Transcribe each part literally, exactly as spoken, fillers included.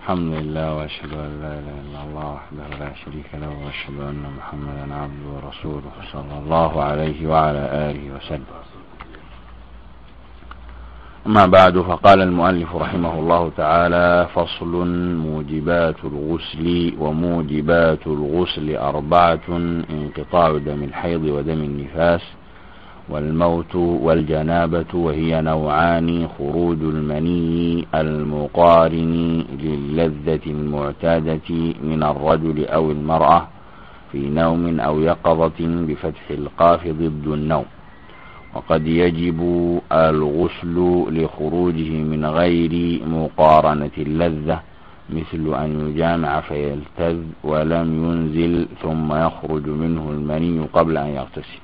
الحمد لله وأشهد أن لا إله إلا الله وحده لا شريك له وأشهد أن محمدا عبده ورسوله صلى الله عليه وعلى آله وسلم. أما بعد، فقال المؤلف رحمه الله تعالى: فصل: موجبات الغسل. وموجبات الغسل أربعة: انقطاع دم الحيض ودم النفاس والموت والجنابة، وهي نوعان: خروج المني المقارن للذة المعتادة من الرجل أو المرأة في نوم أو يقظة بفتح القاف ضد النوم. وقد يجب الغسل لخروجه من غير مقارنة اللذة، مثل أن يجامع فيلتذ ولم ينزل ثم يخرج منه المني قبل أن يغتسل.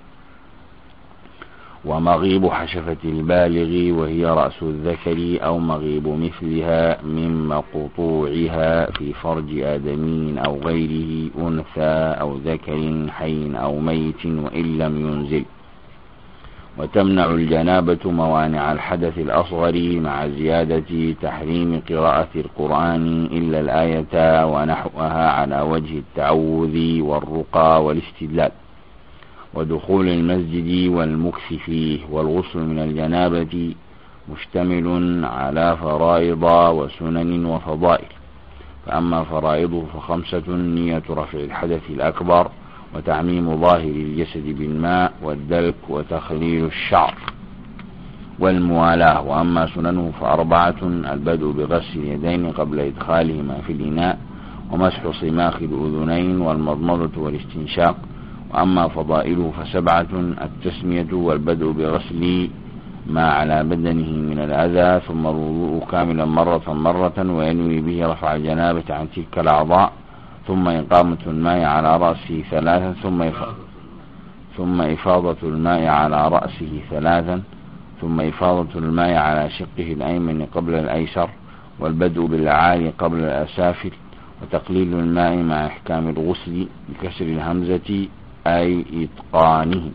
ومغيب حشفة البالغ وهي رأس الذكر أو مغيب مثلها من مقطوعها في فرج آدمي أو غيره، أنثى أو ذكر حي أو ميت، وإن لم ينزل. وتمنع الجنابة موانع الحدث الأصغر مع زيادة تحريم قراءة القرآن إلا الآية ونحوها على وجه التعوذ والرقى والاستدلال، ودخول المسجد والمكث فيه. والغسل من الجنابة مشتمل على فرائض وسنن وفضائل. فأما فرائضه فخمسة: نية رفع الحدث الأكبر، وتعميم ظاهر الجسد بالماء، والدلك، وتخليل الشعر، والموالاة. وأما سننه فأربعة: البدء بغسل اليدين قبل إدخالهما في الإناء، ومسح صماخ الأذنين، والمضمضة والاستنشاق. وأما فضائله فسبعة: التسمية، والبدء بغسل ما على بدنه من الأذى، ثم الوضوء كاملا مرة مرة وينوي به رفع الجنابة عن تلك الأعضاء، ثم إقامة الماء على رأسه ثلاثا، ثم ثم إفاضة الماء على رأسه ثلاثا، ثم إفاضة الماء على شقه الأيمن قبل الأيسر، والبدء بالأعالي قبل الأسافل، وتقليل الماء مع إحكام الغسل بكسر الهمزة أي إتقانه.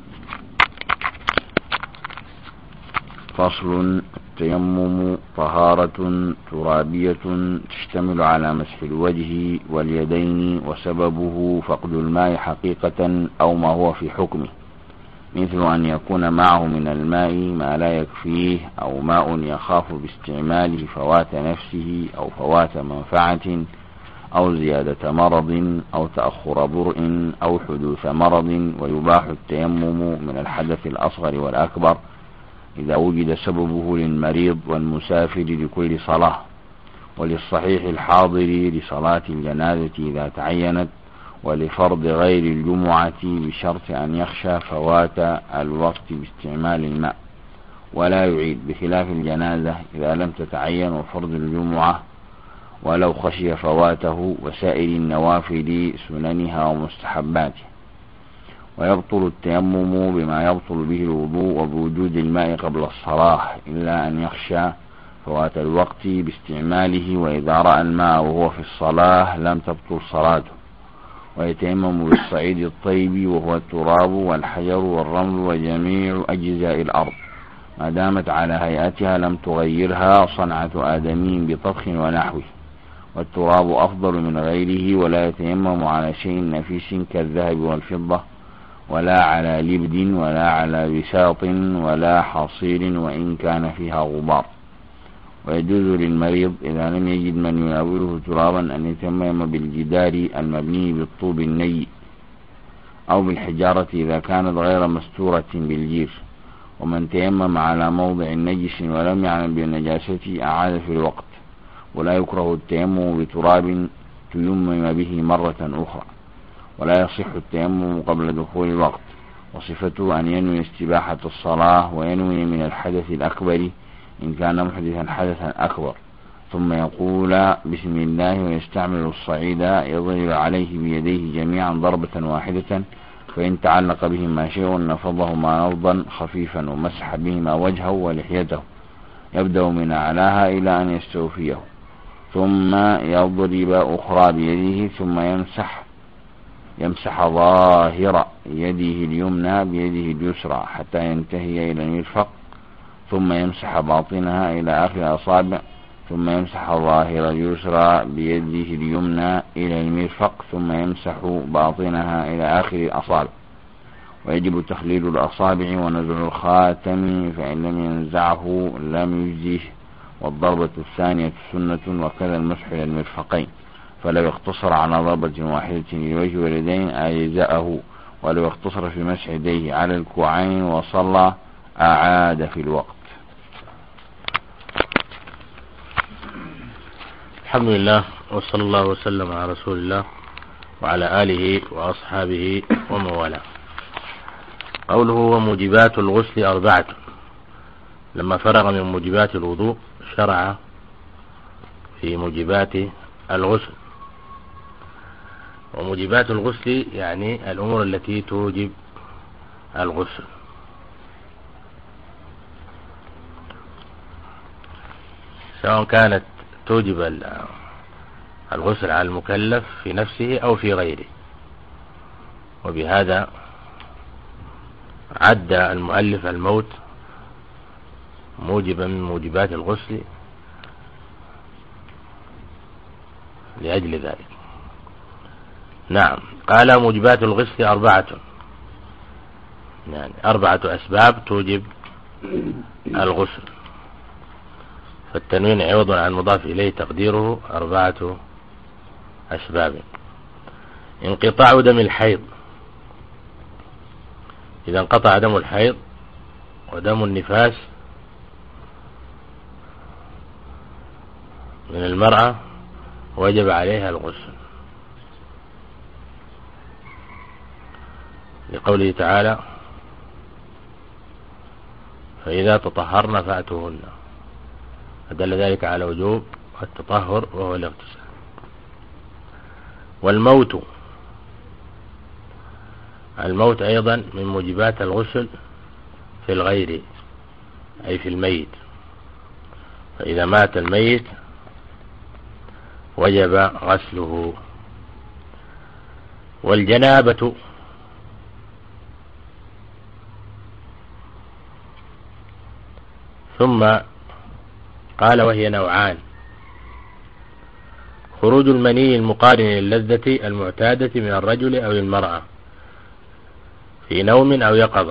فصل: التيمم طهارة ترابية تشتمل على مسح الوجه واليدين، وسببه فقد الماء حقيقة أو ما هو في حكمه، مثل أن يكون معه من الماء ما لا يكفيه، أو ماء يخاف باستعماله فوات نفسه أو فوات منفعة، أو زيادة مرض، أو تأخر برء، أو حدوث مرض. ويباح التيمم من الحدث الأصغر والأكبر إذا وجد سببه للمريض والمسافر لكل صلاة، وللصحيح الحاضر لصلاة الجنازة إذا تعينت، ولفرض غير الجمعة بشرط أن يخشى فوات الوقت باستعمال الماء، ولا يعيد، بخلاف الجنازة إذا لم تتعين، وفرض الجمعة ولو خشي فواته، وسائر النوافل سننها ومستحباتها. ويبطل التيمم بما يبطل به الوضوء وبوجود الماء قبل الصلاة، إلا أن يخشى فوات الوقت باستعماله، وإذا رأى الماء وهو في الصلاة لم تبطل صلاته. ويتيمم بالصعيد الطيب وهو التراب والحجر والرمل وجميع أجزاء الأرض ما دامت على هيئتها لم تغيرها صنعة آدمي بطبخ ونحوه. والتراب أفضل من غيره، ولا يتيمم على شيء نفيس كالذهب والفضة، ولا على لبد، ولا على بساط، ولا حصير وإن كان فيها غبار. ويجوز للمريض إذا لم يجد من يناوله ترابا أن يتيمم بالجدار المبني بالطوب الني، أو بالحجارة إذا كانت غير مستورة بالجير. ومن تيمم على موضع نجس ولم يعلم بالنجاسة أعاد في الوقت. ولا يكره التيمم بتراب تيمم به مرة أخرى، ولا يصح التيمم قبل دخول الوقت. وصفته أن ينوي استباحة الصلاة، وينوي من الحدث الأكبر إن كان محدثا حدثا أكبر، ثم يقول بسم الله، ويستعمل الصعيد يضرب عليه بيديه جميعا ضربة واحدة، فإن تعلق بهما شيء نفضهما نفضا خفيفا، ومسح بهما وجهه ولحيته، يبدأ من أعلاها إلى أن يستوفيه، ثم يضرب أخرى بيده، ثم يمسح يمسح ظاهر يده اليمنى بيده اليسرى حتى ينتهي إلى المرفق، ثم يمسح باطنها إلى آخر الأصابع، ثم يمسح الظاهر اليسرى بيده اليمنى إلى المرفق، ثم يمسح باطنها إلى آخر الأصابع. ويجب تخليل الأصابع ونزع الخاتم، فإن لم ينزعه لم يجزيه. والضربة الثانية سنة، وكذا المسح إلى المرفقين، فلو اقتصر على ضربة واحدة للوجه واليدين أجزأه، ولو اقتصر في مسح يديه على الكوعين وصلى أعاد في الوقت. الحمد لله، وصلى الله وسلم على رسول الله وعلى آله وأصحابه ومن والاه. قوله وموجبات الغسل أربعة. لما فرغ من موجبات الوضوء شرع في موجبات الغسل. وموجبات الغسل يعني الأمور التي توجب الغسل، سواء كانت توجب الغسل على المكلف في نفسه أو في غيره. وبهذا عد المؤلف الموت موجبا من موجبات الغسل لأجل ذلك. نعم، قال موجبات الغسل أربعة، يعني أربعة أسباب توجب الغسل، فالتنوين عوض عن مضاف إليه تقديره أربعة أسباب. انقطاع دم الحيض، إذا انقطع دم الحيض ودم النفاس من المرأة وجب عليها الغسل، لقوله تعالى فإذا تطهرن فأتوهن، فدل ذلك على وجوب التطهر وهو الاغتسال. والموت، الموت أيضا من موجبات الغسل في الغير، أي في الميت، فإذا مات الميت وجب غسله. والجنابة، ثم قال وهي نوعان: خروج المني المقارن للذة المعتادة من الرجل أو المرأة في نوم أو يقظة،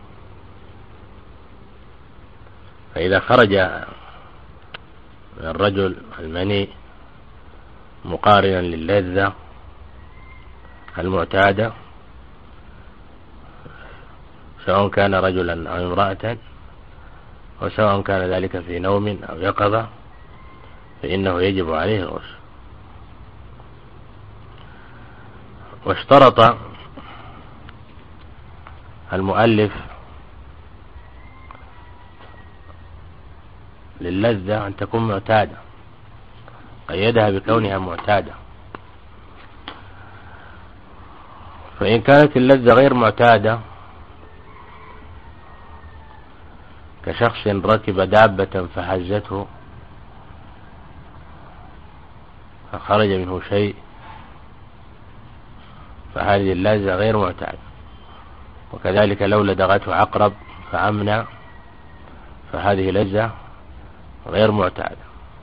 فإذا خرج من الرجل المني مقارنا للذة المعتادة، سواء كان رجلا أو امرأة، وسواء كان ذلك في نوم أو يقظة، فإنه يجب عليه الغسل. واشترط المؤلف للذة أن تكون معتادة، قيدها بكونها معتادة، فإن كانت اللذة غير معتادة كشخص ركب دابة فهزته فخرج منه شيء، فهذه اللذة غير معتادة. وكذلك لو لدغته عقرب فعمنا، فهذه لذة غير معتادة.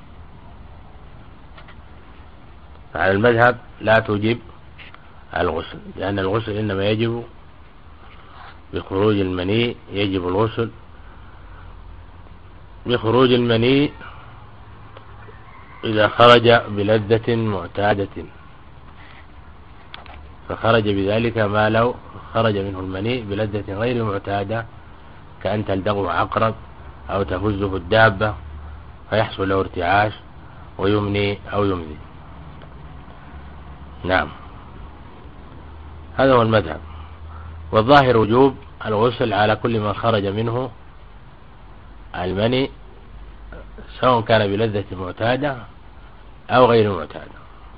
فعلى المذهب لا توجب الغسل، لأن الغسل إنما يجب بخروج المني، يجب الغسل بخروج المني إذا خرج بلذة معتادة، فخرج بذلك ما لو خرج منه المني بلذة غير معتادة، كأن تلدغه عقرب أو تهزه الدابة فيحصل له ارتعاش ويمني أو يمذي. نعم، هذا هو المذهب. والظاهر وجوب الغسل على كل من خرج منه المني، سواء كان بلذة معتادة أو غير معتادة.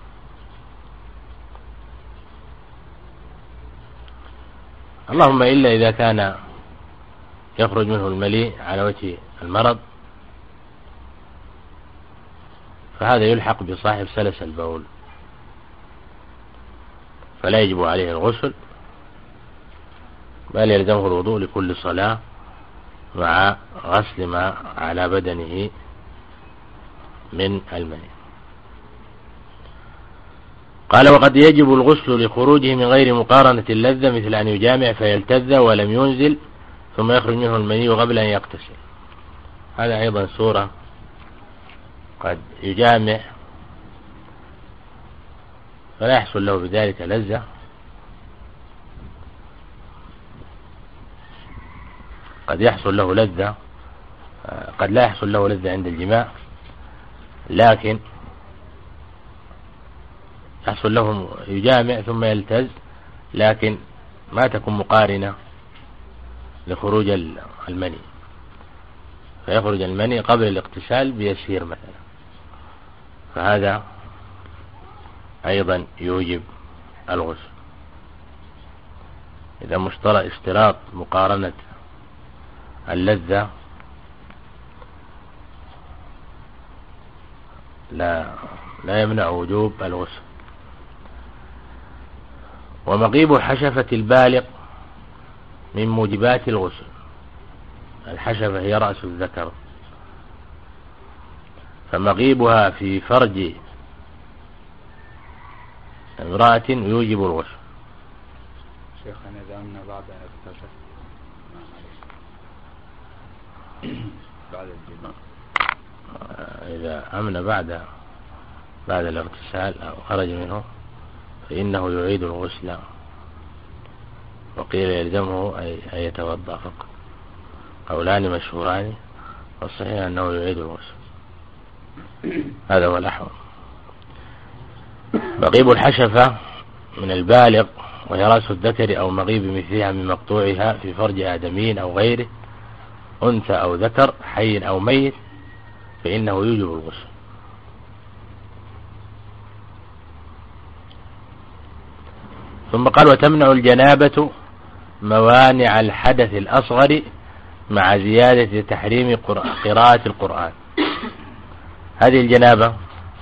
اللهم إلا إذا كان يخرج منه الملي على وجه المرض، فهذا يلحق بصاحب سلس البول، فلا يجب عليه الغسل، بل يلزمه الوضوء لكل صلاة مع غسل ما على بدنه من المني. قال وقد يجب الغسل لخروجه من غير مقارنة اللذة، مثل أن يجامع فيلتذ ولم ينزل ثم يخرج منه المني قبل أن يغتسل. هذا أيضا صورة، قد يجامع فلا يحصل له بذلك لذة، قد يحصل له لذة، قد لا يحصل له لذة عند الجماع، لكن يحصل له يجامع ثم يلتز، لكن ما تكون مقارنة لخروج المني، فيخرج المني قبل الاغتسال بيسير مثلا، فهذا أيضا يوجب الغسل. إذا مشترط اشتراط مقارنة اللذة لا لا يمنع وجوب الغسل. ومغيب حشفة البالغ من موجبات الغسل. الحشفة هي رأس الذكر، فمغيبها في فرج امرأة يوجب الغسل. شيخنا إذا أمن بعد أن اكتشف بعد الجماع، إذا أمن بعد بعد الاغتسال أو خرج منه فإنه يعيد الغسل، وقيل يلزمه أن يتوضأ فقط. قولان مشهوران، والصحيح أنه يعيد الغسل، هذا هو الأحوط. مغيب الحشفة من البالغ وهي رأس الذكر أو مغيب مثلها من مقطوعها في فرج آدمي أو غيره، أنثى أو ذكر، حي أو ميت، فإنه يوجب الغسل. ثم قال وتمنع الجنابة موانع الحدث الأصغر مع زيادة تحريم قراءة القرآن. هذه الجنابة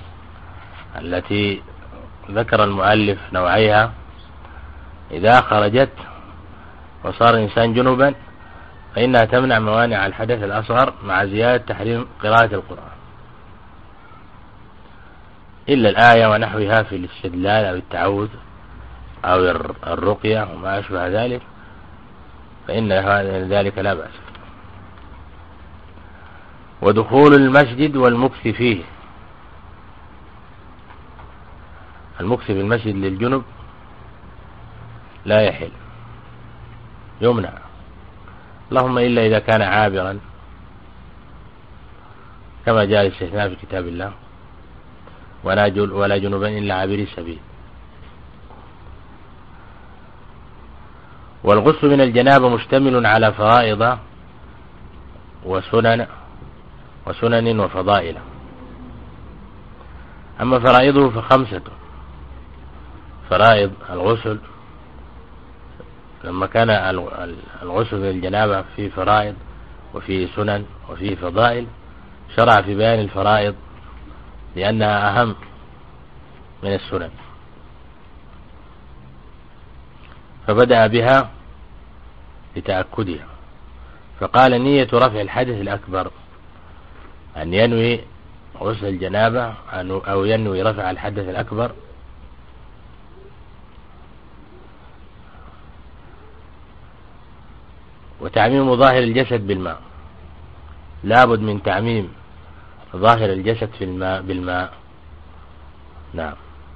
التي ذكر المؤلف نوعيها، إذا خرجت وصار الإنسان جنبا فإنها تمنع موانع الحدث الأصغر مع زيادة تحريم قراءة القرآن، إلا الآية ونحوها في الاستدلال أو التعوذ أو الرقية وما أشبه ذلك، فإن ذلك لا بأس. ودخول المسجد والمكث فيه. المكث في المسجد للجنب لا يحل، يمنع، اللهم إلا إذا كان عابرا، كما جاء الاستثناء في كتاب الله، ولا جنبا إلا عابري السبيل. والغسل من الجنابة مشتمل على فرائض وسنن وسنن وفضائل. أما فرائضه فخمسة. فرائض الغسل، لما كان الغسل من الجنابة فيه فرائض وفيه سنن وفيه فضائل، شرع في بيان الفرائض لأنها أهم من السنن، فبدأ بها لتأكدها، فقال نية رفع الحدث الأكبر، أن ينوي غسل الجنابة أو ينوي رفع الحدث الأكبر. وتعميم ظاهر الجسد بالماء، لابد من تعميم ظاهر الجسد في الماء بالماء. نعم،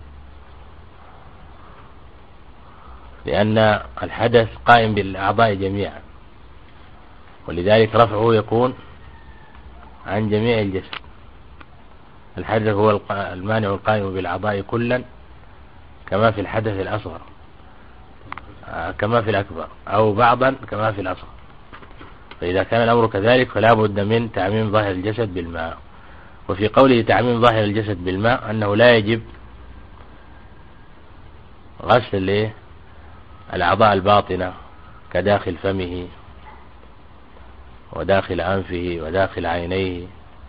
لأن الحدث قائم بالأعضاء جميعا، ولذلك رفعه يكون عن جميع الجسد. الحدث هو المانع القائم بالأعضاء كلا، كما في الحدث الأصغر كما في الأكبر، أو بعضا كما في الأصغر. فإذا كان الأمر كذلك فلا بد من تعميم ظاهر الجسد بالماء. وفي قوله تعميم ظاهر الجسد بالماء أنه لا يجب غسل الأعضاء الباطنة كداخل فمه وداخل أنفه وداخل عينيه،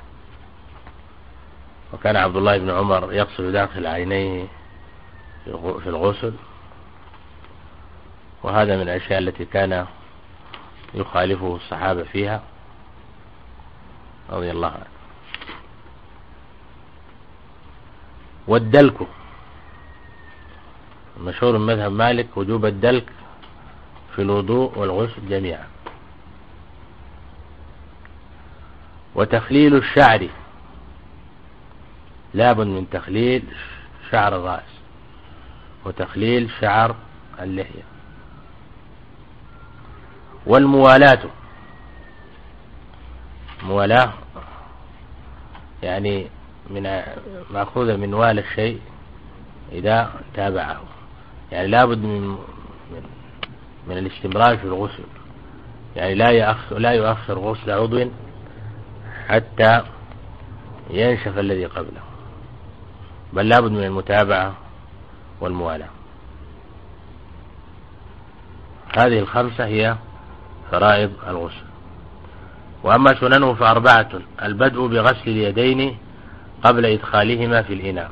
وكان عبد الله بن عمر يغسل داخل عينيه في الغسل، وهذا من الأشياء التي كان يخالفه الصحابة فيها رضي الله عنه. والدلك، مشهور مذهب مالك وجوب الدلك في الوضوء والغسل جميعا. وتخليل الشعر، لابد من تخليل شعر الرأس وتخليل شعر اللحية. والموالاة، موالاة يعني من مأخوذة من والى الشيء إذا تابعه، يعني لابد من من, من الاستمرار في الغسل، يعني لا يؤخر لا يؤخر غسل عضو حتى ينشف الذي قبله، بل لابد من المتابعة والموالاة. هذه الخمسة هي فرائض الغسل. وأما سننه فأربعة: البدء بغسل اليدين قبل إدخالهما في الإناء،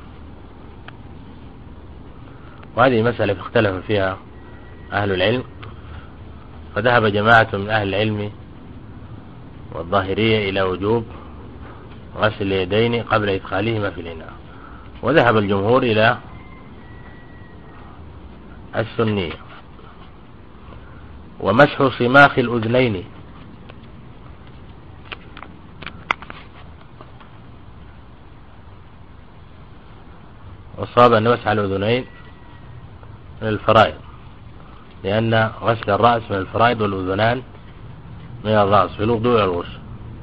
وهذه مسألة اختلف فيها أهل العلم، فذهب جماعة من أهل العلم والظاهرية إلى وجوب غسل اليدين قبل إدخالهما في الإناء، وذهب الجمهور إلى السنية. ومسح صماخ الأذنين، وصاب أن مسح الأذنين من الفرائض، لأن غسل الرأس من الفرائض والأذنان من الرأس في الوضوء والغسل.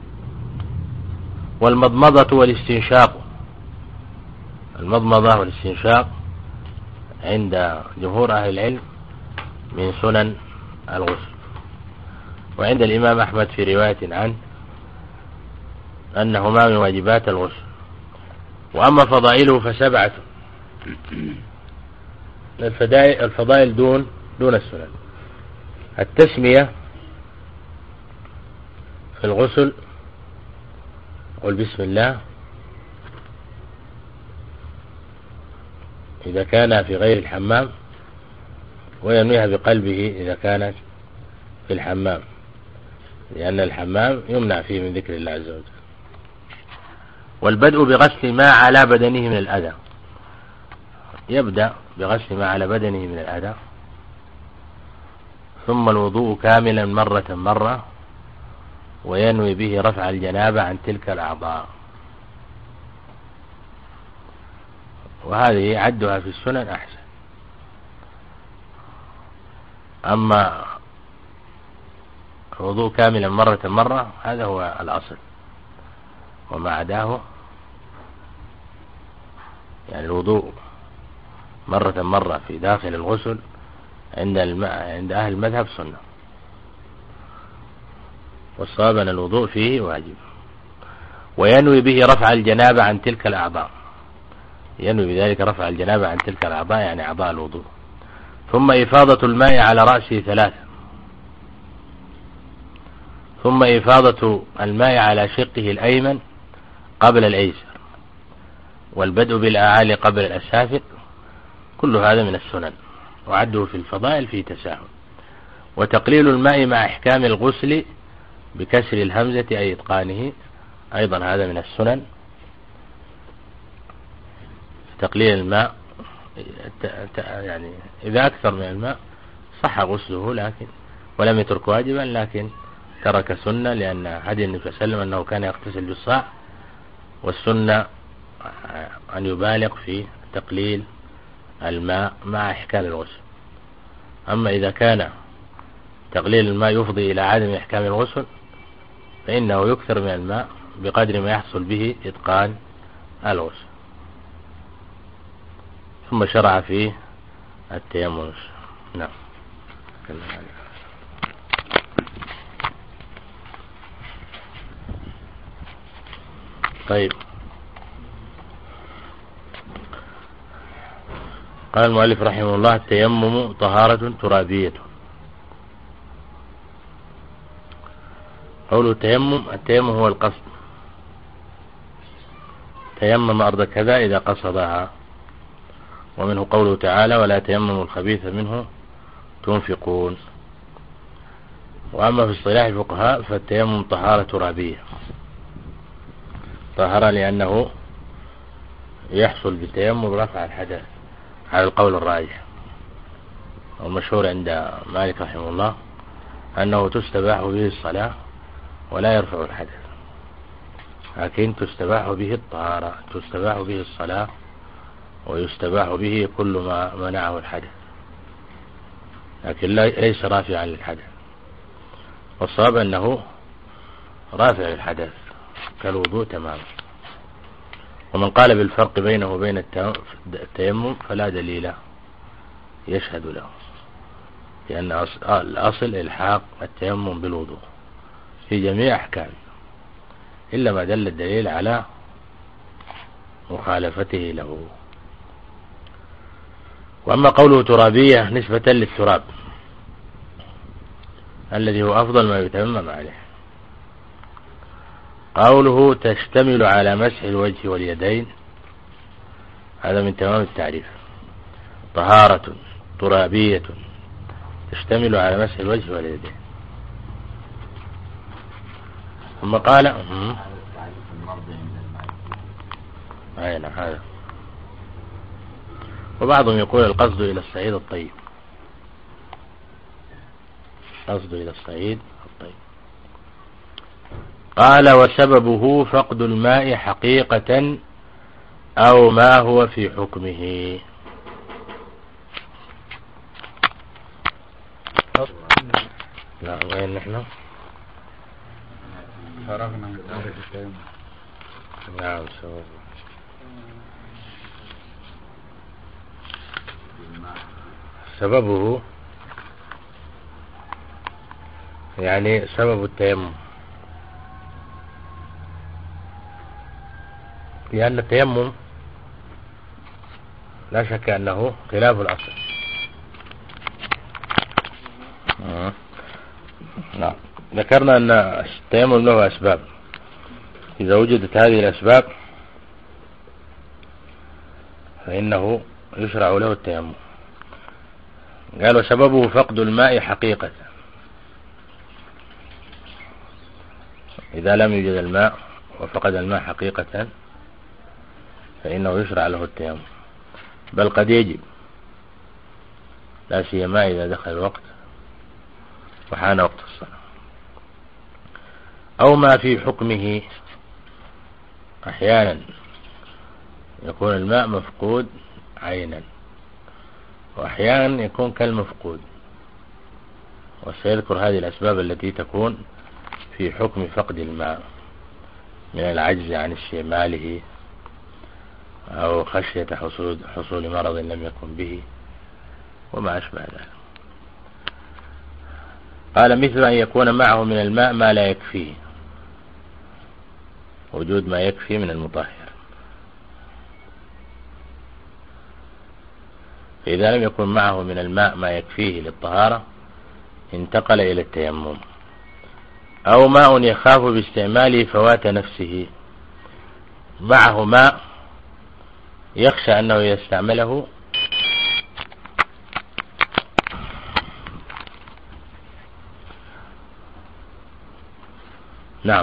والمضمضة والاستنشاق، المضمضة والاستنشاق عند جمهور أهل العلم من سنن الغسل. وعند الإمام أحمد في رواية عنه أنهما من واجبات الغسل. وأما فضائله فسبعة، الفضائل دون دون السنن: التسمية في الغسل، قل بسم الله إذا كان في غير الحمام، وينويها بقلبه إذا كانت في الحمام، لأن الحمام يمنع فيه من ذكر الله عز وجل. والبدء بغسل ما على بدنه من الأذى، يبدأ بغسل ما على بدنه من الأذى، ثم الوضوء كاملا مرة مرة، وينوي به رفع الجنابة عن تلك الأعضاء. وهذه عدها في السنن أحسن. أما الوضوء كاملا مرة مرة هذا هو الأصل، وما عداه يعني الوضوء مرة مرة في داخل الغسل عند الماء عند أهل المذهب سنة، والصواب أن الوضوء فيه واجب. وينوي به رفع الجنابة عن تلك الأعضاء، ينوي بذلك رفع الجنابة عن تلك الأعضاء يعني أعضاء الوضوء. ثم إفاضة الماء على رأسه ثلاثة، ثم إفاضة الماء على شقه الأيمن قبل الأيسر، والبدء بالأعالي قبل الأسافل، كل هذا من السنن، وعده في الفضائل في تساهل. وتقليل الماء مع إحكام الغسل بكسر الهمزة أي إتقانه، أيضا هذا من السنن. تقليل الماء يعني إذا أكثر من الماء صح غسله، لكن ولم يترك واجبا، لكن ترك سنة، لأن هدي النبي صلى الله عليه وسلم أنه كان يغتسل بالصاع، والسنة أن يبالغ في تقليل الماء مع إحكام الغسل. أما إذا كان تقليل الماء يفضي إلى عدم إحكام الغسل فإنه يكثر من الماء بقدر ما يحصل به إتقان الغسل. ثم شرع فيه التيمم. نعم. طيب، قال المؤلف رحمه الله: التيمم طهارة ترابية. قوله التيمم، التيمم هو القصد، تيمم أرض كذا إذا قصدها، ومنه قوله تعالى: ولا تيمموا الخبيث منه تنفقون. وأما في اصطلاح الفقهاء فالتيمم طهارة ترابية، طهر لأنه يحصل بالتيمم رفع الحدث على القول الراجح، والمشهور عند مالك رحمه الله أنه تستباح به الصلاة ولا يرفع الحدث، لكن تستباح به الطهارة، تستباح به الصلاة ويستباح به كل ما منعه الحدث، لكن ليس رافعا للحدث. والصواب أنه رافع للحدث كالوضوء تماما. ومن قال بالفرق بينه وبين التيمم فلا دليل يشهد له، لأن الأصل إلحاق التيمم بالوضوء في جميع أحكامه، إلا ما دل الدليل على مخالفته له. وأما قوله ترابية نسبة للتراب الذي هو أفضل ما يتيمم عليه. قوله تشتمل على مسح الوجه واليدين، هذا من تمام التعريف. طهارة ترابية تشتمل على مسح الوجه واليدين. ثم قال أين هذا، وبعضهم يقول القصد إلى الصعيد الطيب، قصد إلى الصعيد الطيب. قال وسببه فقد الماء حقيقة أو ما هو في حكمه. لا وين نحن فرغنا من ذلك التيمم. نعم سببه سببه يعني سبب التيمم، لأن التيمم لا شك أنه خلاف الأصل. آه. نعم. ذكرنا أن التيمم له أسباب، إذا وجدت هذه الأسباب فإنه يشرع له التيمم. قال وسببه فقد الماء حقيقة، إذا لم يوجد الماء وفقد الماء حقيقة فإنه يشرع له التيمم، بل قد يجب، لا سيما إذا دخل الوقت وحان وقت الصلاة. أو ما في حكمه، أحيانا يكون الماء مفقود عينا، وأحيانا يكون كالمفقود، وسيذكر هذه الأسباب التي تكون في حكم فقد الماء من العجز عن استعماله أو خشية حصول, حصول مرض لم يكن به وما أشبه ذلك. قال مثل أن يكون معه من الماء ما لا يكفيه، وجود ما يكفي من المطهر، فإذا لم يكن معه من الماء ما يكفيه للطهارة انتقل إلى التيمم. أو ماء يخاف باستعماله فوات نفسه، معه ماء يخشى أنه يستعمله نعم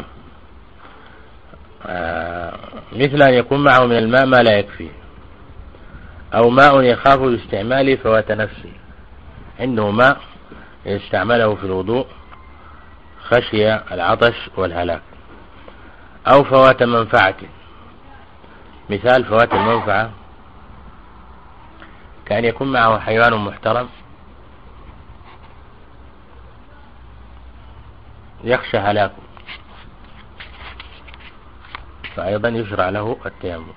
آه مثل أن يكون معه من الماء ما لا يكفيه، أو ماء يخاف باستعماله فوات نفسه، عنده ماء يستعمله في الوضوء خشي العطش والهلاك. أو فوات منفعة، مثال فوات المنفعة كأن يكون معه حيوان محترم يخشى هلاكه، فأيضا يشرع له التيمم.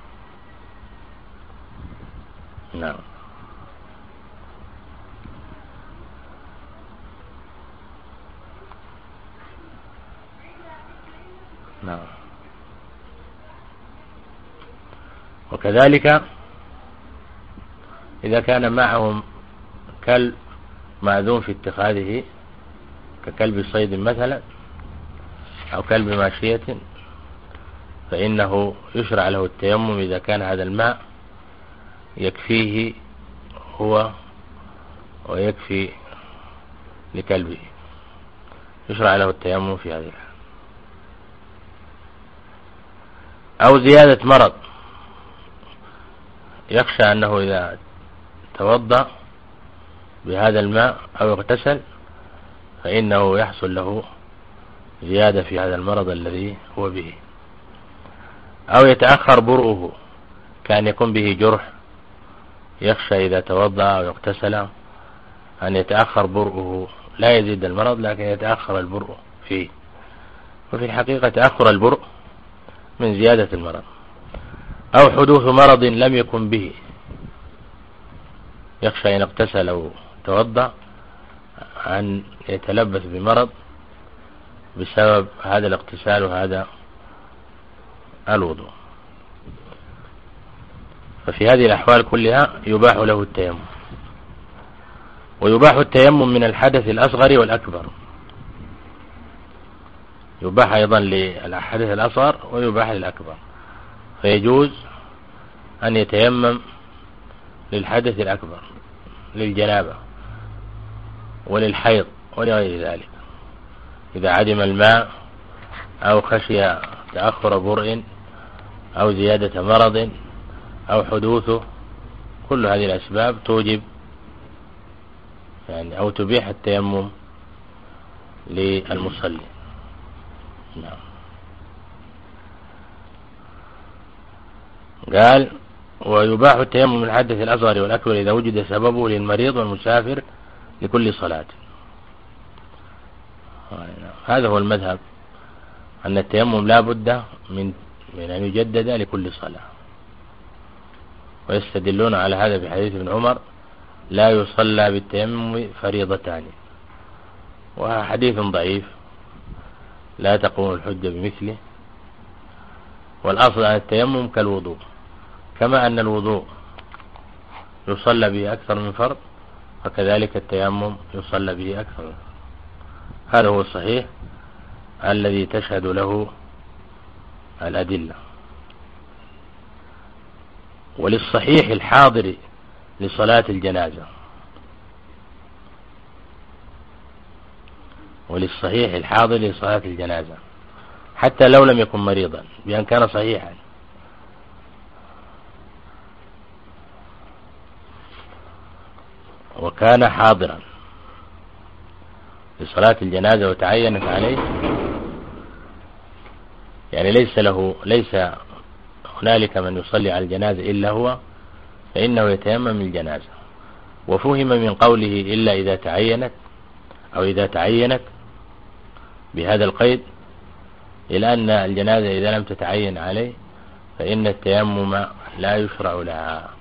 نعم. نعم. وكذلك إذا كان معهم كلب مأذون في اتخاذه ككلب صيد مثلا أو كلب ماشية، فإنه يشرع له التيمم إذا كان هذا الماء يكفيه هو ويكفي لكلبه، يشرع له التيمم في هذه الحال. أو زيادة مرض، يخشى أنه إذا توضأ بهذا الماء أو اغتسل فإنه يحصل له زيادة في هذا المرض الذي هو به، أو يتأخر برؤه، كان يكون به جرح يخشى إذا توضأ أو اغتسل أن يتأخر برؤه، لا يزيد المرض لكن يتأخر البرء فيه، وفي الحقيقة تأخر البرء من زيادة المرض. أو حدوث مرض لم يكن به، يخشى إن اغتسل أو توضأ أن يتلبس بمرض بسبب هذا الاغتسال وهذا الوضوء. ففي هذه الأحوال كلها يباح له التيمم. ويباح التيمم من الحدث الأصغر والأكبر، يباح أيضا للحدث الأصغر ويباح للأكبر، فيجوز أن يتيمم للحدث الأكبر، للجنابة وللحيض ولغير ذلك، إذا عدم الماء أو خشي تأخر برء أو زيادة مرض أو حدوثه، كل هذه الأسباب توجب يعني أو تبيح التيمم للمصلي. نعم. قال ويباح التيمم من الحدث الأصغر والأكبر إذا وجد سببه للمريض والمسافر لكل صلاة. هذا هو المذهب، أن التيمم لا بد من من أن يجدد لكل صلاة، ويستدلون على هذا بحديث ابن عمر لا يصلى بالتيمم فريضتان، وهذا حديث ضعيف لا تقوم الحجة بمثله. والأصل أن التيمم كالوضوء، كما أن الوضوء يصلى به أكثر من فرض فكذلك التيمم يصلى به أكثر من فرض. هذا هو الصحيح الذي تشهد له الأدلة. وللصحيح الحاضر لصلاة الجنازة، وللصحيح الحاضر لصلاة الجنازة حتى لو لم يكن مريضا، بأن كان صحيحا، وكان حاضرا لصلاة الجنازة وتعينت عليه، يعني ليس له ليس هنالك من يصلي على الجنازة إلا هو، فإنه يتيمم الجنازة. وفهم من قوله إلا إذا تعينت أو إذا تعينت بهذا القيد إلى أن الجنازة إذا لم تتعين عليه فإن التيمم لا يشرع لها،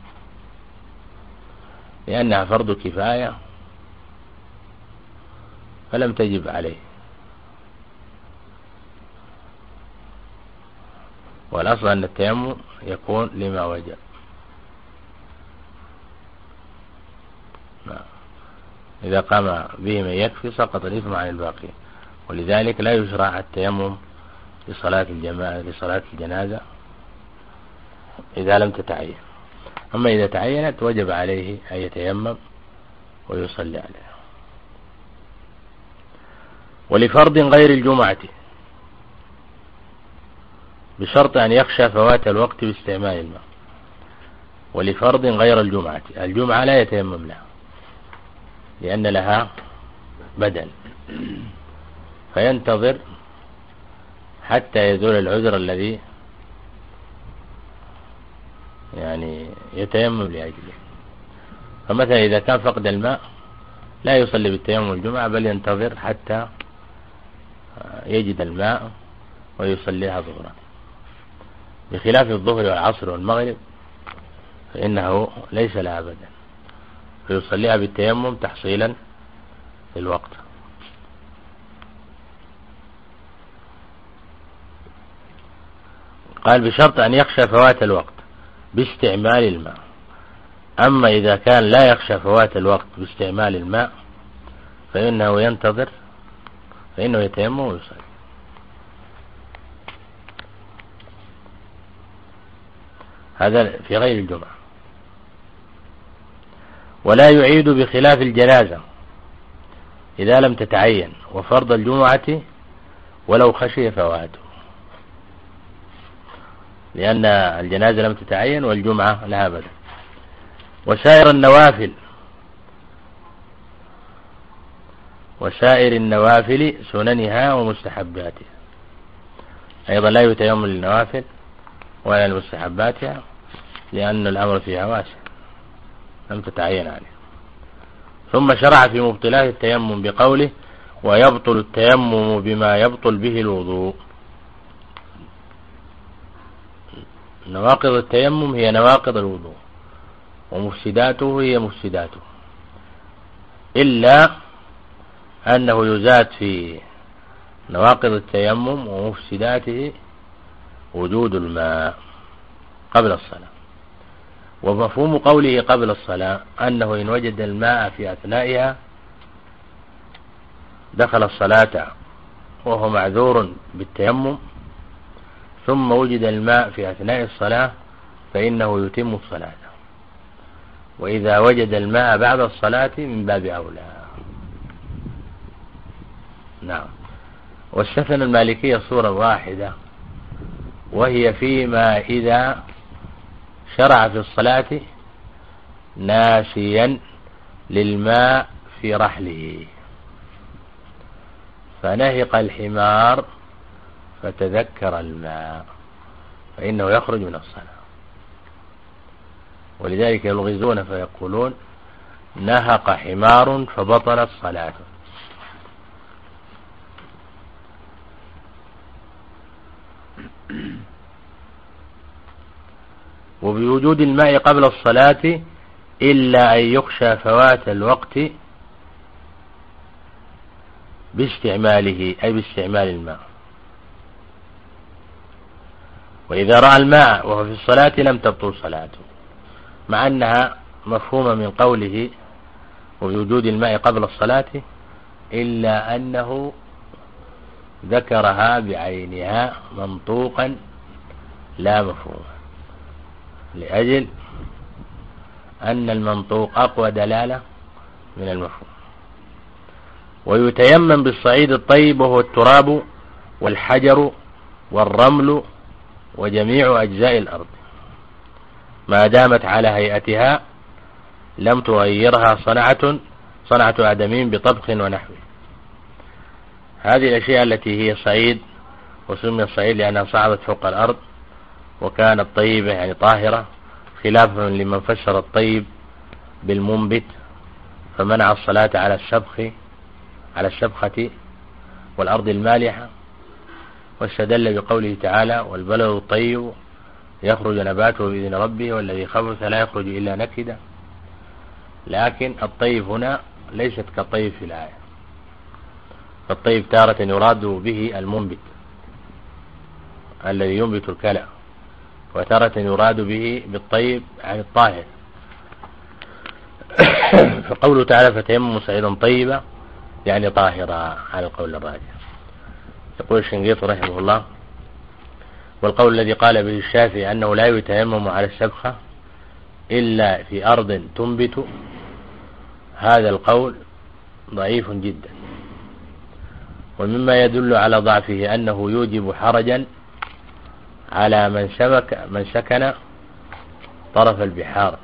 لأنها فرض كفاية فلم تجب عليه. والأصل أن التيمم يكون لما وجب. إذا قام به من يكفي سقط الإثم عن الباقي، ولذلك لا يشرع التيمم لصلاة الجماعة لصلاة الجنازة إذا لم تتعين. أما إذا تعينت وجب عليه أن يتيمم ويصلي عليها. ولفرض غير الجمعة بشرط أن يخشى فوات الوقت باستعمال الماء. ولفرض غير الجمعة، الجمعة لا يتيمم لها لأن لها بدل، فينتظر حتى يزول العذر الذي يعني يتيمم لأجله. فمثلا إذا كان فقد الماء لا يصلي بالتيمم الجمعة، بل ينتظر حتى يجد الماء ويصليها ظهرا، بخلاف الظهر والعصر والمغرب فإنه ليس لها بدل، فيصليها بالتيمم تحصيلا للوقت. قال بشرط أن يخشى فوات الوقت باستعمال الماء. أما إذا كان لا يخشى فوات الوقت باستعمال الماء فإنه ينتظر، فإنه يتيمم ويصلي. هذا في غير الجمعة. ولا يعيد بخلاف الجنازة إذا لم تتعين، وفرض الجمعة ولو خشي فواته. لأن الجنازة لم تتعين والجمعة لها بدل. وسائر النوافل وسائر النوافل سننها ومستحباتها أيضا لا يتيمم للنوافل ولا لمستحباتها، لأن الأمر فيها واسع لم تتعين عليه. ثم شرع في مبطلات التيمم بقوله: ويبطل التيمم بما يبطل به الوضوء. نواقض التيمم هي نواقض الوضوء، ومفسداته هي مفسداته، إلا أنه يزاد في نواقض التيمم ومفسداته وجود الماء قبل الصلاة. ومفهوم قوله قبل الصلاة أنه إن وجد الماء في أثنائها دخل الصلاة وهو معذور بالتيمم، ثم وجد الماء في أثناء الصلاة فإنه يتم الصلاة، وإذا وجد الماء بعد الصلاة من باب أولى. نعم. واستثنى المالكية صورة واحدة، وهي فيما إذا شرع في الصلاة ناسيا للماء في رحله، فنهق الحمار فتذكر الماء فإنه يخرج من الصلاة. ولذلك يلغزون فيقولون: نهق حمار فبطلت صلاته. وبوجود الماء قبل الصلاة إلا أن يخشى فوات الوقت باستعماله، أي باستعمال الماء. وإذا رأى الماء وهو في الصلاة لم تبطل صلاته، مع أنها مفهومة من قوله وبوجود الماء قبل الصلاة، إلا أنه ذكرها بعينها منطوقا لا مفهوما، لأجل أن المنطوق أقوى دلالة من المفهوم. ويتيمم بالصعيد الطيب وهو التراب والحجر والرمل وجميع أجزاء الأرض ما دامت على هيئتها لم تغيرها صنعة صنعة آدمين بطبخ ونحوه. هذه الأشياء التي هي صعيد، وسمي الصعيد لأنها صعدت فوق الأرض وكانت طيبة يعني طاهرة، خلافا لمن فسر الطيب بالمنبت فمنع الصلاة على السبخ على السبخة والأرض المالحة، واستدل بقوله تعالى: والبلد الطيب يخرج نباته بإذن ربه والذي خبث لا يخرج إلا نكدا. لكن الطيب هنا ليست كالطيب في الآية، فالطيب تارة يراد به المنبت الذي ينبت الكلى، وتارة يراد به بالطيب عن الطاهر. فقوله تعالى: فتيمموا صعيدا طيبا يعني طاهرا على القول الراجح. يقول الشنقيطي رحمه الله: والقول الذي قال به الشافعي أنه لا يتيمم على السبخة إلا في أرض تنبت، هذا القول ضعيف جدا. ومما يدل على ضعفه أنه يوجب حرجا على من سمك من سكن طرف البحار،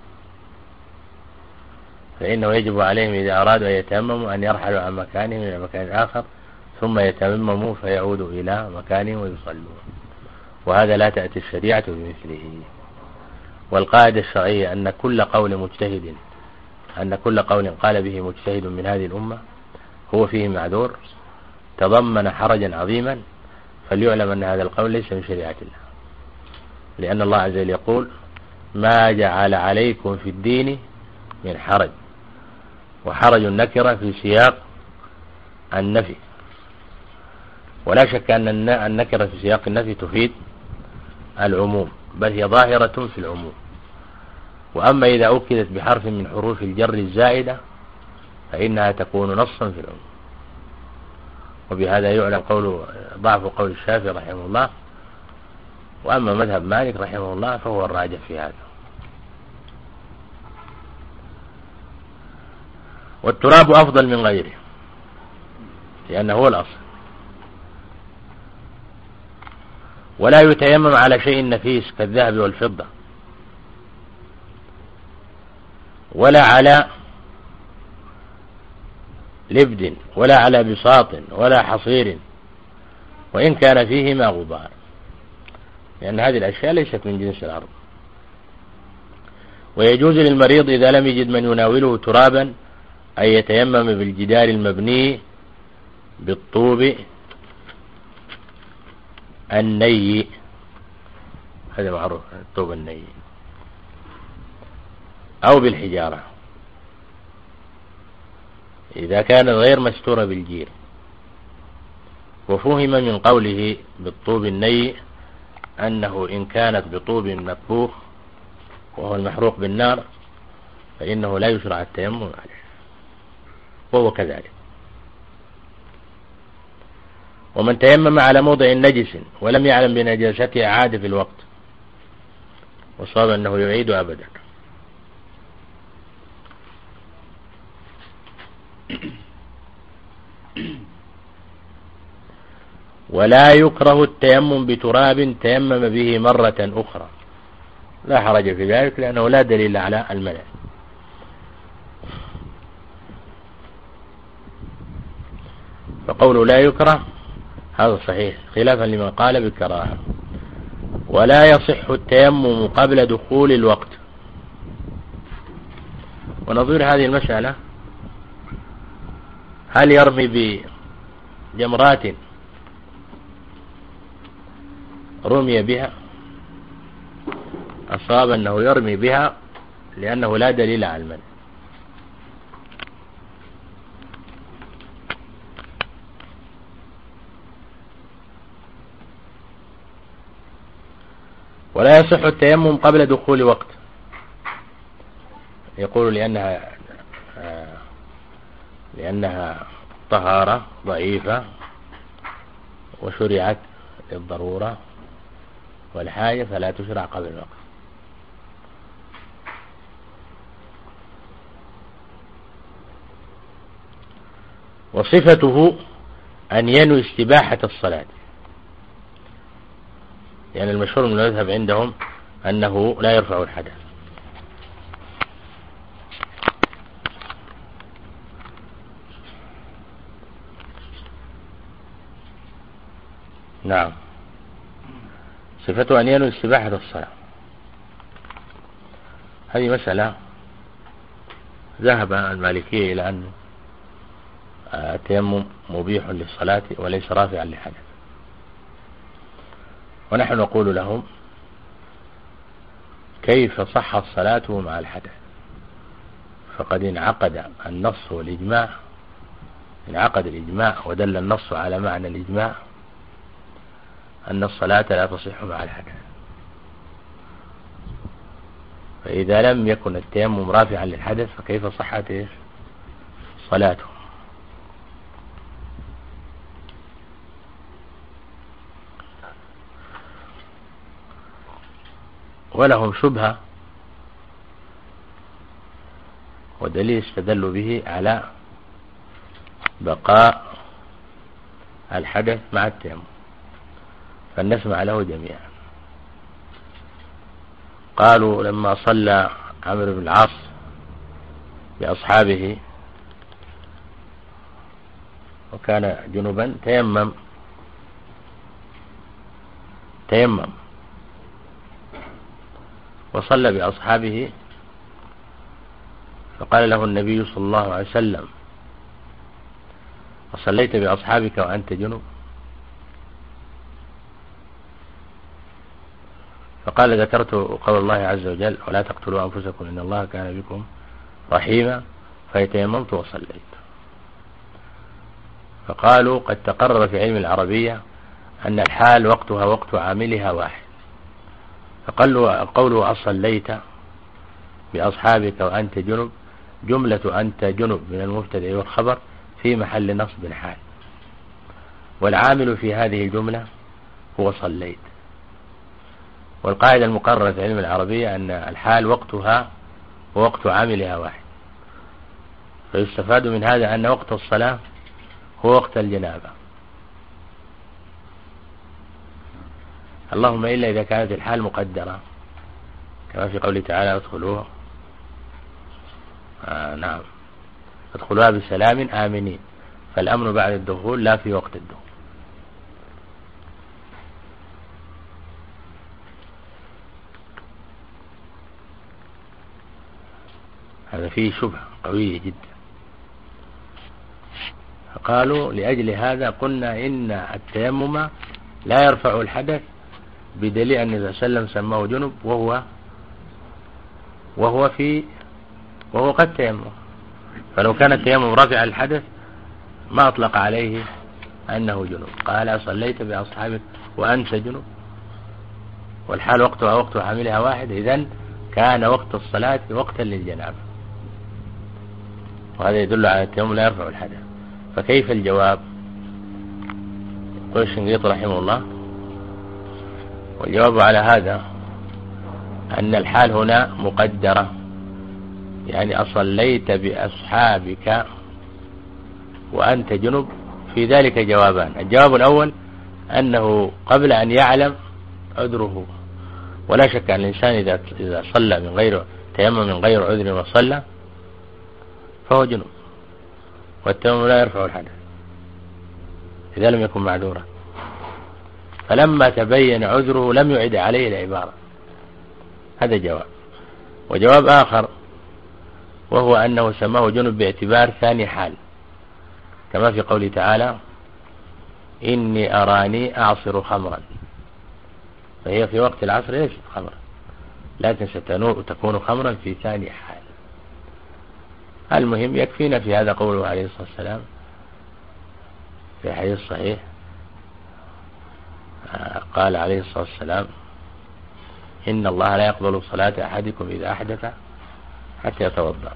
فإنه يجب عليهم إذا أرادوا أن يتيمموا أن يرحلوا عن مكانهم إلى مكان آخر ثم يتيمموا فيعودوا إلى مكانهم ويصلون، وهذا لا تأتي الشريعة بمثله. والقاعدة الشرعية أن كل قول مجتهد أن كل قول قال به مجتهد من هذه الأمة هو فيه معذور تضمن حرجا عظيما، فليعلم أن هذا القول ليس من شريعة الله، لأن الله عز وجل يقول: ما جعل عليكم في الدين من حرج. وحرج النكرة في سياق النفي، ولا شك أن النكرة في سياق النفي تفيد العموم، بل هي ظاهرة في العموم. وأما إذا أكدت بحرف من حروف الجر الزائدة فإنها تكون نصا في العموم. وبهذا يعلم قول ضعف قول الشافعي رحمه الله. وأما مذهب مالك رحمه الله فهو الراجح في هذا. والتراب أفضل من غيره لأنه هو الأصل. ولا يتيمم على شيء نفيس كالذهب والفضة، ولا على لبد، ولا على بساط، ولا حصير، وإن كان فيهما غبار، لأن هذه الأشياء ليست من جنس الأرض. ويجوز للمريض إذا لم يجد من يناوله ترابا أن يتيمم بالجدار المبني بالطوب الني، هذا معروف الطوب الني، أو بالحجارة إذا كان غير مستورة بالجير. وفهم من قوله بالطوب الني أنه إن كانت بطوب مطبوخ وهو المحروق بالنار فإنه لا يشرع التيمم عليه، وهو كذلك. ومن تيمم على موضع نجس ولم يعلم بنجاسته عاد في الوقت، وصاب أنه يعيد أبدا. ولا يكره التيمم بتراب تيمم به مرة أخرى، لا حرج في ذلك لأنه لا دليل على المنع. فقوله لا يكره هذا صحيح خلافا لمن قال بالكراهة. ولا يصح التيمم قبل دخول الوقت. ونظير هذه المسألة هل يرمي بجمرات رمي بها أصاب أنه يرمي بها لأنه لا دليل على المنع. ولا يصح التيمم قبل دخول وقت، يقول لأنها لأنها طهارة ضعيفة وشرعت للضرورة والحاجة فلا تشرع قبل الوقت. وصفته أن ينوي استباحة الصلاة، يعني المشهور من المذهب عندهم أنه لا يرفع الحدث. نعم، صفته أن ينوي استباحة الصلاة. هذه مسألة ذهب المالكية إلى أن التيمم مبيح للصلاة وليس رافعا للحدث، ونحن نقول لهم كيف صحت صلاته مع الحدث؟ فقد انعقد النص والإجماع، انعقد الإجماع ودل النص على معنى الإجماع أن الصلاة لا تصح مع الحدث. فإذا لم يكن التيمم رافعا للحدث فكيف صحت صلاته؟ ولهم شبهة ودليل استدلوا به على بقاء الحدث مع التيمم، فلنسمع له جميعا. قالوا لما صلى عمرو بن العاص بأصحابه وكان جنبا تيمم تيمم وصلى بأصحابه، فقال له النبي صلى الله عليه وسلم: وصليت بأصحابك وأنت جنب؟ فقال: ذكرت قول الله عز وجل: ولا تقتلوا أنفسكم إن الله كان بكم رحيما، فيتيممت وصليت. فقالوا: قد تقرر في علم العربية أن الحال وقتها وقت عاملها واحد، فقالوا قوله أصليت بأصحابك وأنت جنب جملة أنت جنب من المبتدأ والخبر في محل نصب حال، والعامل في هذه الجملة هو صليت. والقاعدة المقررة في علم العربية أن الحال وقتها ووقت عاملها واحد، فيستفاد من هذا أن وقت الصلاة هو وقت الجنابة. اللهم إلا إذا كانت الحال مقدرة كما في قوله تعالى ادخلوها آه نعم ادخلوها بسلام آمنين، فالأمن بعد الدخول لا في وقت الدخول. هذا فيه شبهة قوية جدا. قالوا لأجل هذا قلنا إن التيمم لا يرفع الحدث بدليل أن النبي صلى الله عليه وسلم سماه جنب وهو وهو في وهو قد تيمم، فلو كان التيمم رافع الحدث ما أطلق عليه أنه جنب. قال صليت بأصحابك وأنت جنب والحال وقتها وقت حاملها واحد، إذن كان وقت الصلاة وقتا للجنابة، وهذا يدل على التيمم لا يرفع الحدث. فكيف الجواب؟ يقول الشنقيطي رحمه الله: والجواب على هذا أن الحال هنا مقدرة، يعني أصليت بأصحابك وأنت جنب، في ذلك جوابان. الجواب الأول أنه قبل أن يعلم عذره، ولا شك أن الإنسان إذا إذا صلى من غير تيمم من غير عذر وصلى فهو جنب، والتيمم لا يرفع الحدث إذا لم يكن معذورا. فلما تبين عذره لم يعد عليه العبارة. هذا جواب. وجواب آخر وهو أنه سماه جنب باعتبار ثاني حال، كما في قوله تعالى: إني أراني أعصر خمرا، فهي في وقت العصر ليست خمرا، لكن ستكون خمرا في ثاني حال. المهم يكفينا في هذا قوله عليه الصلاة والسلام في حديث صحيح، قال عليه الصلاة والسلام: إن الله لا يقبل صلاة أحدكم إذا أحدث حتى يتوضأ.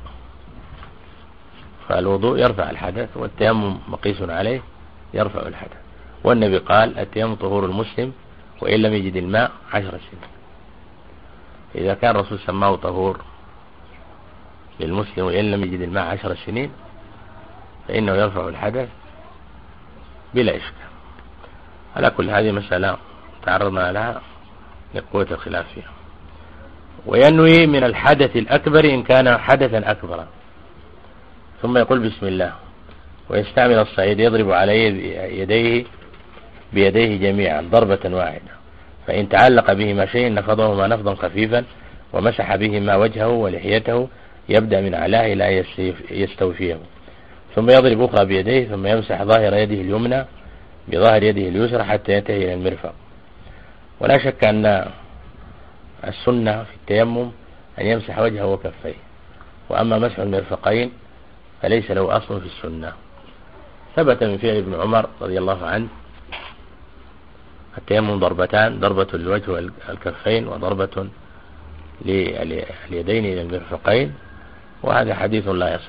فالوضوء يرفع الحدث، والتيمم مقيس عليه يرفع الحدث. والنبي قال: التيمم طهور المسلم وإن لم يجد الماء عشر سنين. إذا كان الرسول سماه طهور للمسلم وإن لم يجد الماء عشر سنين فإنه يرفع الحدث بلا إشكال. على كل هذه مسألة تعرضنا لها لقوة الخلاف فيها. وينوي من الحدث الأكبر إن كان حدثا أكبر، ثم يقول بسم الله، ويستعمل الصعيد يضرب على يديه بيديه جميعا ضربة واحدة، فإن تعلق بهما شيء نفضهما نفضا خفيفا ومسح بهما وجهه ولحيته، يبدأ من أعلاه لا يستوفيه، ثم يضرب أخرى بيديه، ثم يمسح ظاهر يده اليمنى بظاهر يده اليسرى حتى ينتهي إلى المرفق. ولا شك أن السنة في التيمم أن يمسح وجهه وكفيه، وأما مسح المرفقين فليس له أصل في السنة. ثبت من فعل ابن عمر رضي الله عنه التيمم ضربتان، ضربة للوجه والكفين وضربة لليدين إلى المرفقين، وهذا حديث لا يصح،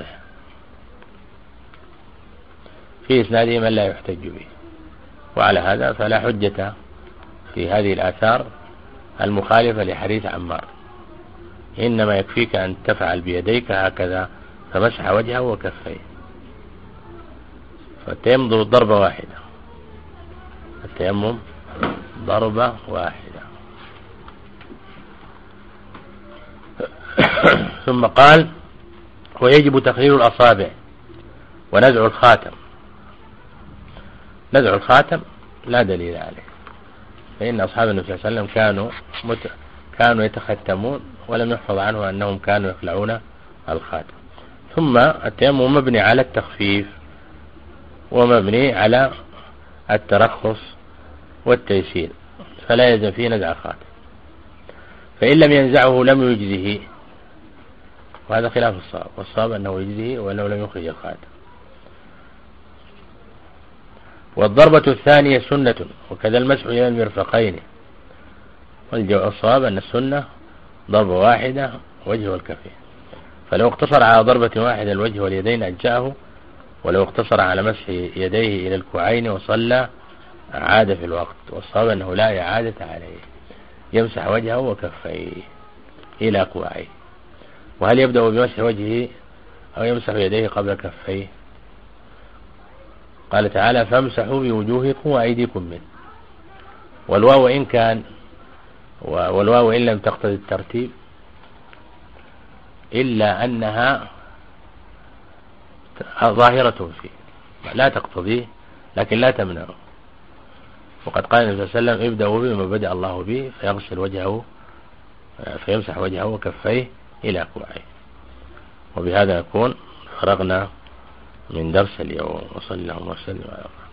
في إسناده من لا يحتج به. وعلى هذا فلا حجة في هذه الآثار المخالفة لحديث عمار، إنما يكفيك أن تفعل بيديك هكذا فمسح وجهه وكفيه. فالتيمم ضربة واحدة، التيمم ضربة واحدة. ثم قال: ويجب تقليل الأصابع ونزع الخاتم. نزع الخاتم لا دليل عليه، فإن أصحاب النبي صلى الله عليه وسلم كانوا مت... كانوا يتختمون، ولم يحفظ عنه أنهم كانوا يخلعون الخاتم. ثم التيمم مبني على التخفيف ومبني على الترخص والتيسير، فلا يلزم فيه نزع الخاتم. فإن لم ينزعه لم يجزه، وهذا خلاف الصواب، والصواب أنه يجزه وأنه لم يخرج الخاتم. والضربة الثانية سنة، وكذا المسح إلى المرفقين، والصواب أن السنة ضربة واحدة وجه والكفين. فلو اقتصر على ضربة واحدة الوجه واليدين أجزأه، ولو اقتصر على مسح يديه إلى الكوعين وصلى عاد في الوقت، والصواب أنه لا إعادة عليه، يمسح وجهه وكفيه إلى كوعيه. وهل يبدأ بمسح وجهه أو يمسح يديه قبل كفيه؟ قال تعالى: فامسحوا بوجوهكم وأيديكم منه. والواو إن كان والواو إن لم تقتضي الترتيب إلا أنها ظاهرة فيه لا تقتضيه لكن لا تمنعه. وقد قال النبي صلى الله عليه وسلم ابدأوا بما بدأ الله به فيغسل وجهه فيمسح وجهه وكفيه إلى كوعيه. وبهذا نكون فرغنا من درس اليوم. وصلى الله وسلم على